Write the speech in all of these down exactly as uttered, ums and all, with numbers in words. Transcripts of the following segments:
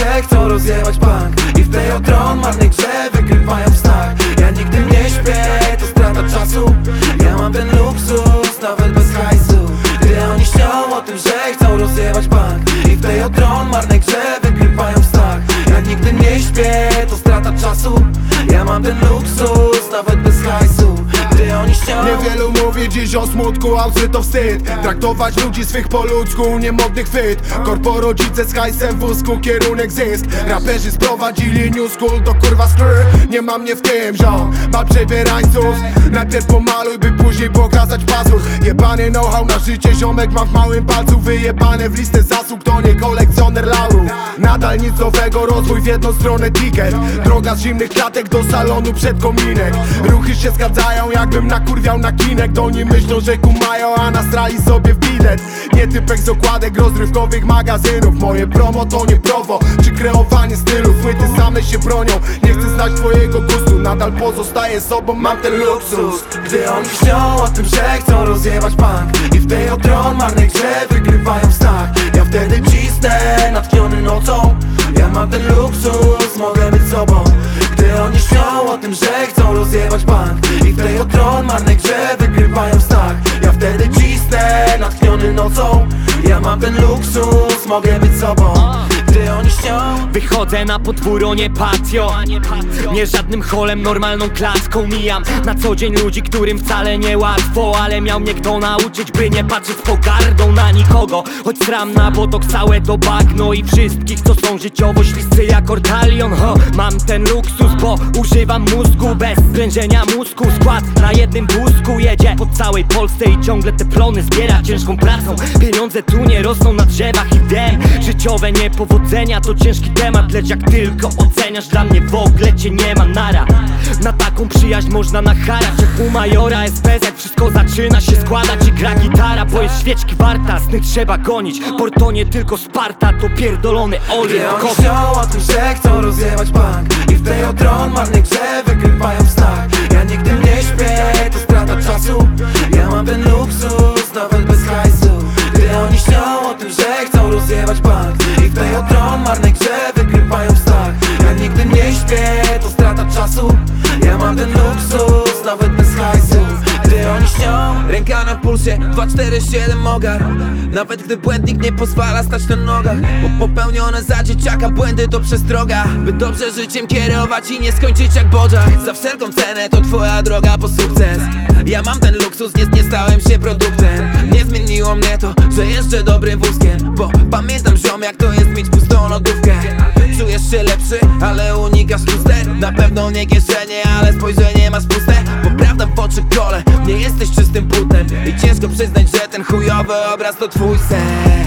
że chcą rozjebać bank i w tej o tron marnej grze wygrywają w snach. Ja nigdy nie śpię, to strata czasu. Ja mam ten luksus, nawet bez hajsu. Gdy oni śnią o tym, że chcą rozjebać bank i w tej o tron marnej grze wygrywają w snach. Ja nigdy nie śpię, to strata czasu. Ja mam ten luksus, nawet bez hajsu. Gdy oni śnią. Niewielu mówi dziś o smutku, a łzy to wstyd. Traktować ludzi swych po ludzku, niemodny chwyt. Korpo rodzice z hajsem w wózku, kierunek zysk. Raperzy sprowadzili new school do kurwa skry. Nie ma mnie w tym, ziom, ma przebierańców. Najpierw pomaluj, by później pokazać pazur. Jebany know-how na życie, ziomek mam w małym palcu. Wyjebane w listę zasług, to nie kolekcjoner laurów. Nadal nic nowego, rozwój w jedną stronę ticket. Droga z zimnych klatek do salonu przed kominek. Ruchy się zgadzają, jakbym nakurwiał na kinek. To oni myślą, że kumają, a nastrali sobie w bilet. Nie typek z okładek rozrywkowych magazynów. Moje promo to nie prowo, czy kreowanie stylów. Płyty same się bronią, nie chcę znać twojego gustu. Nadal pozostaję sobą, mam ten luksus. Gdy oni śnią o tym, że chcą rozjebać bank i w tej o tron marnej grze wygrywają w snach. Ja wtedy cisnę, natchniony nocą. Ja mam ten luksus, mogę być sobą. Gdy oni śnią o tym, że chcą rozjebać bank i w tej o tron marnej grze wygrywają w snach. Ja wtedy cisnę, natchniony nocą. Ja mam ten luksus, mogę być sobą. Gdy oni śnią. Wychodzę na podwórko, nie patio. Nie żadnym holem, normalną klatką mijam na co dzień ludzi, którym wcale nie łatwo. Ale miał mnie kto nauczyć, by nie patrzeć z pogardą na nikogo. Choć sram na potok całe to bagno i wszystkich, co są życiowo śliscy jak ortalion. Ho, mam ten luksus, bo używam mózgu. Bez sprężenia mózgu skład na jednym wózku jedzie po całej Polsce i ciągle te plony zbiera ciężką pracą. Pieniądze tu nie rosną na drzewach i wiem, życiowe niepowodzenia to ciężki temat, lecz jak tylko oceniasz, dla mnie w ogóle cię nie ma nara. Na taką przyjaźń można nacharać jak u majora S P, jak wszystko zaczyna się składać i gra gitara, bo jest świeczki warta, sny trzeba gonić. Porto nie tylko Sparta, to pierdolony Oli. Gdy oni śnią o tym, że chcą rozjebać bank i w tej o tron marnej grze wygrywają w snach. Ja nigdy nie śpię, to strata czasu. Ja mam ten luksus, nawet bez hajsu. Gdy oni śnią o tym, że chcą rozjebać bank i w tej o tron marnej grze wygrywają w snach. Ja nigdy nie śpię, to strata czasu. Ja mam ten luksus, nawet bez hajsu. Gdy oni śnią. Ręka na pulsie, dwa cztery siedem ogar. Nawet gdy błędnik nie pozwala stać na nogach, bo popełnione za dzieciaka błędy to przestroga, by dobrze życiem kierować i nie skończyć jak Bożak. Za wszelką cenę to twoja droga po sukces. Ja mam ten luksus, nie, nie stałem się produktem. Nie zmieniło mnie to, że jeżdżę dobrym wózkiem, bo pamiętam ziom, jak to jest mieć pustą lodówkę. Czujesz się lepszy, ale unikasz luster. Na pewno nie kieszenie, ale spojrzenie masz puste. Bo prawda w oczy kole, nie jesteś czystym butem. I ciężko przyznać, że ten chujowy obraz to twój sen.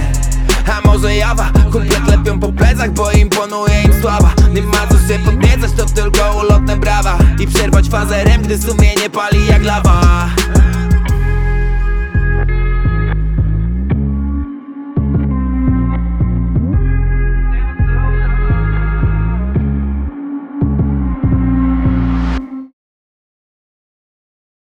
A może jawa, kumple klepią po plecach, bo imponuje im sława. Nie ma co się podniecać, to tylko ulotne brawa. I przerwać fazerem, gdy sumienie pali jak lawa.